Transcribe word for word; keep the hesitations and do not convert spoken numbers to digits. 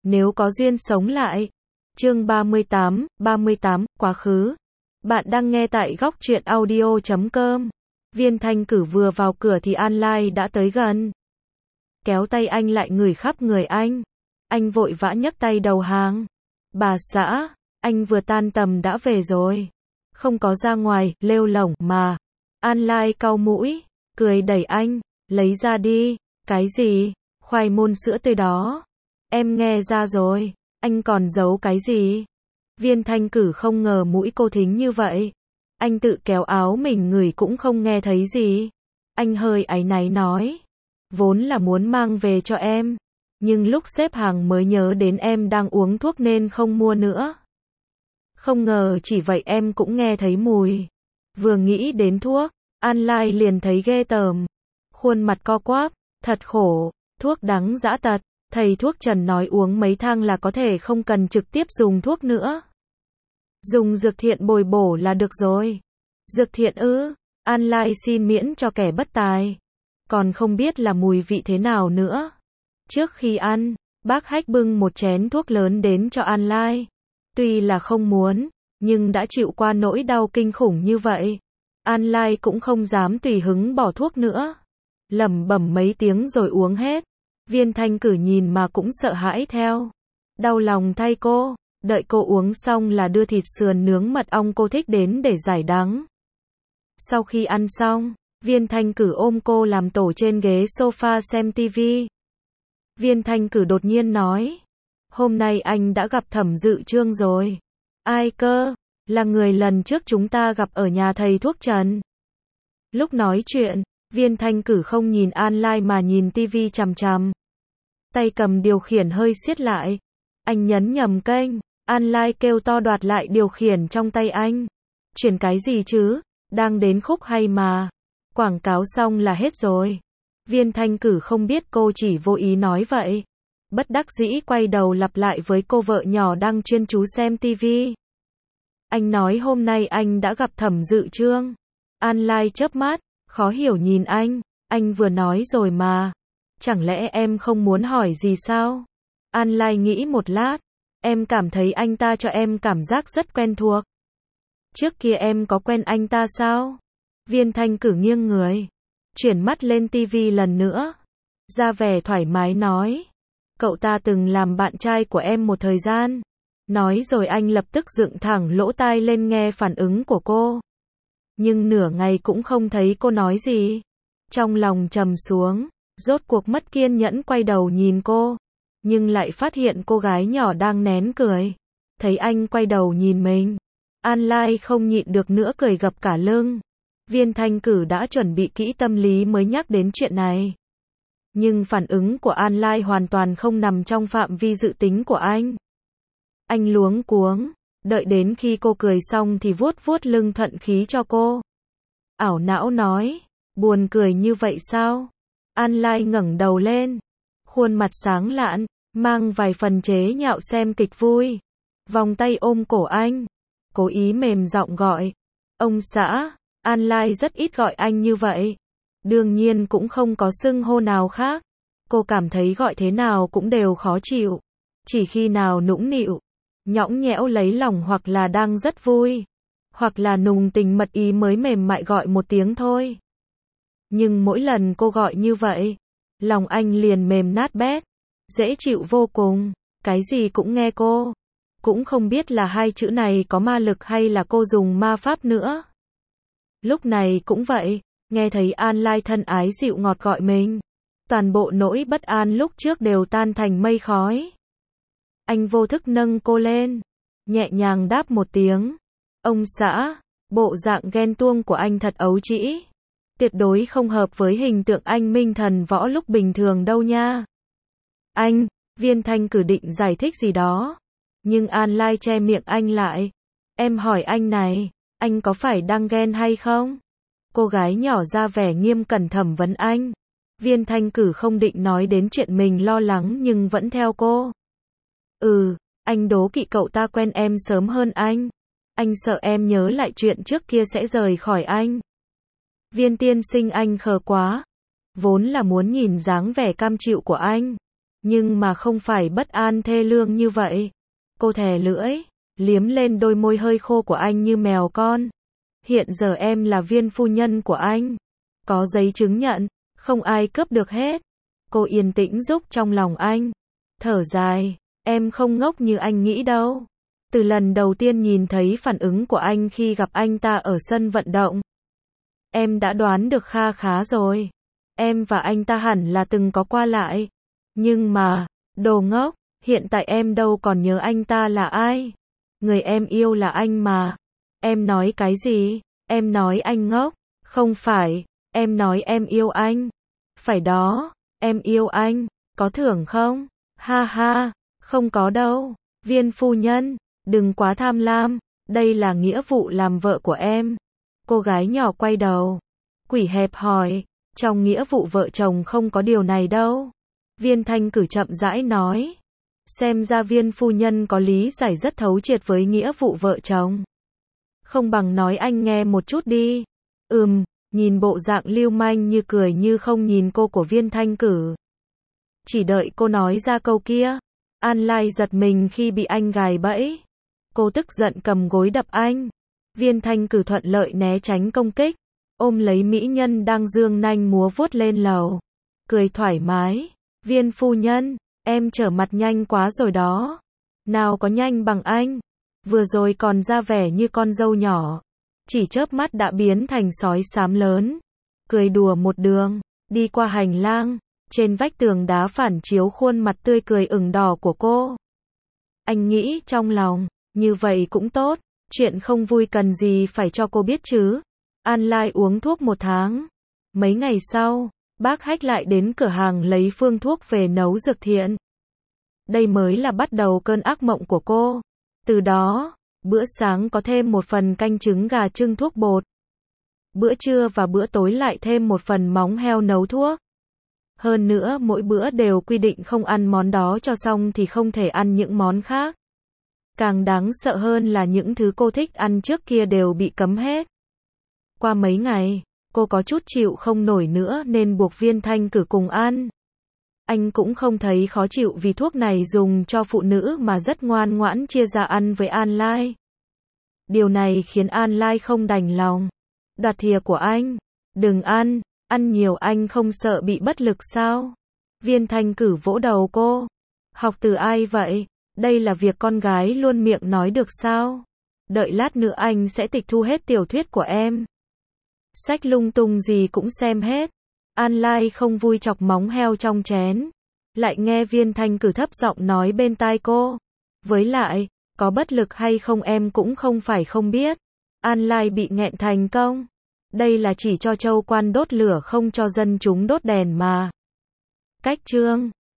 Nếu có duyên sống lại. Chương ba mươi tám, ba mươi tám, quá khứ. Bạn đang nghe tại góc truyện audio chấm com. Viên Thanh Cử vừa vào cửa thì An Lai đã tới gần. Kéo tay anh lại ngửi khắp người anh. Anh vội vã nhấc tay đầu hàng. Bà xã, anh vừa tan tầm đã về rồi. Không có ra ngoài, lêu lổng mà. An Lai cau mũi, cười đẩy anh, lấy ra đi. Cái gì? Khoai môn sữa tươi đó. Em nghe ra rồi, anh còn giấu cái gì? Viên Thanh Cử không ngờ mũi cô thính như vậy. Anh tự kéo áo mình ngửi cũng không nghe thấy gì. Anh hơi áy náy nói. Vốn là muốn mang về cho em. Nhưng lúc xếp hàng mới nhớ đến em đang uống thuốc nên không mua nữa. Không ngờ chỉ vậy em cũng nghe thấy mùi. Vừa nghĩ đến thuốc, An Lai liền thấy ghê tởm. Khuôn mặt co quắp, thật khổ, thuốc đắng dã tật. Thầy thuốc Trần nói uống mấy thang là có thể không cần trực tiếp dùng thuốc nữa. Dùng dược thiện bồi bổ là được rồi. Dược thiện ư? An Lai xin miễn cho kẻ bất tài. Còn không biết là mùi vị thế nào nữa. Trước khi ăn, bác Hách bưng một chén thuốc lớn đến cho An Lai. Tuy là không muốn, nhưng đã chịu qua nỗi đau kinh khủng như vậy. An Lai cũng không dám tùy hứng bỏ thuốc nữa. Lẩm bẩm mấy tiếng rồi uống hết. Viên Thanh Cử nhìn mà cũng sợ hãi theo. Đau lòng thay cô, đợi cô uống xong là đưa thịt sườn nướng mật ong cô thích đến để giải đắng. Sau khi ăn xong, Viên Thanh Cử ôm cô làm tổ trên ghế sofa xem tivi. Viên Thanh Cử đột nhiên nói. Hôm nay anh đã gặp Thẩm Dự Trương rồi. Ai cơ? Là người lần trước chúng ta gặp ở nhà thầy thuốc Trần. Lúc nói chuyện, Viên Thanh Cử không nhìn An Lai mà nhìn tivi chằm chằm. Tay cầm điều khiển hơi siết lại. Anh nhấn nhầm kênh. An Lai kêu to đoạt lại điều khiển trong tay anh. Chuyển cái gì chứ? Đang đến khúc hay mà. Quảng cáo xong là hết rồi. Viên Thanh Cử không biết cô chỉ vô ý nói vậy. Bất đắc dĩ quay đầu lặp lại với cô vợ nhỏ đang chuyên chú xem tivi. Anh nói hôm nay anh đã gặp Thẩm Dự Trương. An Lai chớp mắt, khó hiểu nhìn anh. Anh vừa nói rồi mà. Chẳng lẽ em không muốn hỏi gì sao? An Lai nghĩ một lát. Em cảm thấy anh ta cho em cảm giác rất quen thuộc. Trước kia em có quen anh ta sao? Viên Thanh Cử nghiêng người. Chuyển mắt lên tivi lần nữa. Ra vẻ thoải mái nói. Cậu ta từng làm bạn trai của em một thời gian. Nói rồi anh lập tức dựng thẳng lỗ tai lên nghe phản ứng của cô. Nhưng nửa ngày cũng không thấy cô nói gì. Trong lòng trầm xuống. Rốt cuộc mất kiên nhẫn quay đầu nhìn cô. Nhưng lại phát hiện cô gái nhỏ đang nén cười. Thấy anh quay đầu nhìn mình. An Lai không nhịn được nữa cười gập cả lưng. Viên Thanh Cử đã chuẩn bị kỹ tâm lý mới nhắc đến chuyện này. Nhưng phản ứng của An Lai hoàn toàn không nằm trong phạm vi dự tính của anh. Anh luống cuống. Đợi đến khi cô cười xong thì vuốt vuốt lưng thuận khí cho cô. Ảo não nói. Buồn cười như vậy sao? An Lai ngẩng đầu lên. Khuôn mặt sáng lạn, mang vài phần chế nhạo xem kịch vui. Vòng tay ôm cổ anh. Cố ý mềm giọng gọi. Ông xã. An Lai rất ít gọi anh như vậy. Đương nhiên cũng không có xưng hô nào khác. Cô cảm thấy gọi thế nào cũng đều khó chịu. Chỉ khi nào nũng nịu, nhõng nhẽo lấy lòng hoặc là đang rất vui. Hoặc là nùng tình mật ý mới mềm mại gọi một tiếng thôi. Nhưng mỗi lần cô gọi như vậy, lòng anh liền mềm nát bét. Dễ chịu vô cùng. Cái gì cũng nghe cô. Cũng không biết là hai chữ này có ma lực hay là cô dùng ma pháp nữa. Lúc này cũng vậy. Nghe thấy An Lai thân ái dịu ngọt gọi mình. Toàn bộ nỗi bất an lúc trước đều tan thành mây khói. Anh vô thức nâng cô lên. Nhẹ nhàng đáp một tiếng. Ông xã, bộ dạng ghen tuông của anh thật ấu trĩ. Tuyệt đối không hợp với hình tượng anh minh thần võ lúc bình thường đâu nha. Anh, Viên Thanh Cử định giải thích gì đó. Nhưng An Lai che miệng anh lại. Em hỏi anh này, anh có phải đang ghen hay không? Cô gái nhỏ ra vẻ nghiêm cẩn thẩm vấn anh. Viên Thanh Cử không định nói đến chuyện mình lo lắng nhưng vẫn theo cô. Ừ, anh đố kỵ cậu ta quen em sớm hơn anh. Anh sợ em nhớ lại chuyện trước kia sẽ rời khỏi anh. Viên tiên sinh anh khờ quá. Vốn là muốn nhìn dáng vẻ cam chịu của anh. nhưng mà không phải bất an thê lương như vậy. Cô thè lưỡi, liếm lên đôi môi hơi khô của anh như mèo con. Hiện giờ em là viên phu nhân của anh. Có giấy chứng nhận, không ai cướp được hết. Cô yên tĩnh giúp trong lòng anh. Thở dài, em không ngốc như anh nghĩ đâu. Từ lần đầu tiên nhìn thấy phản ứng của anh khi gặp anh ta ở sân vận động, em đã đoán được kha khá rồi. Em và anh ta hẳn là từng có qua lại. Nhưng mà, đồ ngốc, hiện tại em đâu còn nhớ anh ta là ai. Người em yêu là anh mà. Em nói cái gì? Em nói anh ngốc. Không phải, em nói em yêu anh. Phải đó, em yêu anh. Có thưởng không? Ha ha, không có đâu. Viên phu nhân, đừng quá tham lam. Đây là nghĩa vụ làm vợ của em. Cô gái nhỏ quay đầu. Quỷ hẹp hỏi, trong nghĩa vụ vợ chồng không có điều này đâu. Viên Thanh Cử chậm rãi nói. Xem ra viên phu nhân có lý giải rất thấu triệt với nghĩa vụ vợ chồng. Không bằng nói anh nghe một chút đi. Ừm, nhìn bộ dạng lưu manh như cười như không nhìn cô của Viên Thanh Cử. Chỉ đợi cô nói ra câu kia. An Lai giật mình khi bị anh gài bẫy. Cô tức giận cầm gối đập anh. Viên Thanh Cử thuận lợi né tránh công kích. Ôm lấy mỹ nhân đang dương nanh múa vuốt lên lầu. Cười thoải mái. Viên phu nhân, em trở mặt nhanh quá rồi đó. Nào có nhanh bằng anh. Vừa rồi còn ra vẻ như con dâu nhỏ. Chỉ chớp mắt đã biến thành sói xám lớn. Cười đùa một đường. Đi qua hành lang. Trên vách tường đá phản chiếu khuôn mặt tươi cười ửng đỏ của cô. Anh nghĩ trong lòng, như vậy cũng tốt. Chuyện không vui cần gì phải cho cô biết chứ. An Lai uống thuốc một tháng. Mấy ngày sau, bác Hách lại đến cửa hàng lấy phương thuốc về nấu dược thiện. Đây mới là bắt đầu cơn ác mộng của cô. Từ đó, bữa sáng có thêm một phần canh trứng gà trưng thuốc bột. Bữa trưa và bữa tối lại thêm một phần móng heo nấu thuốc. Hơn nữa mỗi bữa đều quy định không ăn món đó cho xong thì không thể ăn những món khác. Càng đáng sợ hơn là những thứ cô thích ăn trước kia đều bị cấm hết. Qua mấy ngày, cô có chút chịu không nổi nữa nên buộc Viên Thanh Cử cùng ăn. Anh cũng không thấy khó chịu vì thuốc này dùng cho phụ nữ mà rất ngoan ngoãn chia ra ăn với An Lai. Điều này khiến An Lai không đành lòng. Đoạt thìa của anh. Đừng ăn, ăn nhiều anh không sợ bị bất lực sao? Viên Thanh Cử vỗ đầu cô. Học từ ai vậy? Đây là việc con gái luôn miệng nói được sao? Đợi lát nữa anh sẽ tịch thu hết tiểu thuyết của em. Sách lung tung gì cũng xem hết. An Lai không vui chọc móng heo trong chén. Lại nghe Viên Thanh Cử thấp giọng nói bên tai cô. Với lại, có bất lực hay không em cũng không phải không biết. An Lai bị nghẹn thành công. Đây là chỉ cho châu quan đốt lửa không cho dân chúng đốt đèn mà. Cách chương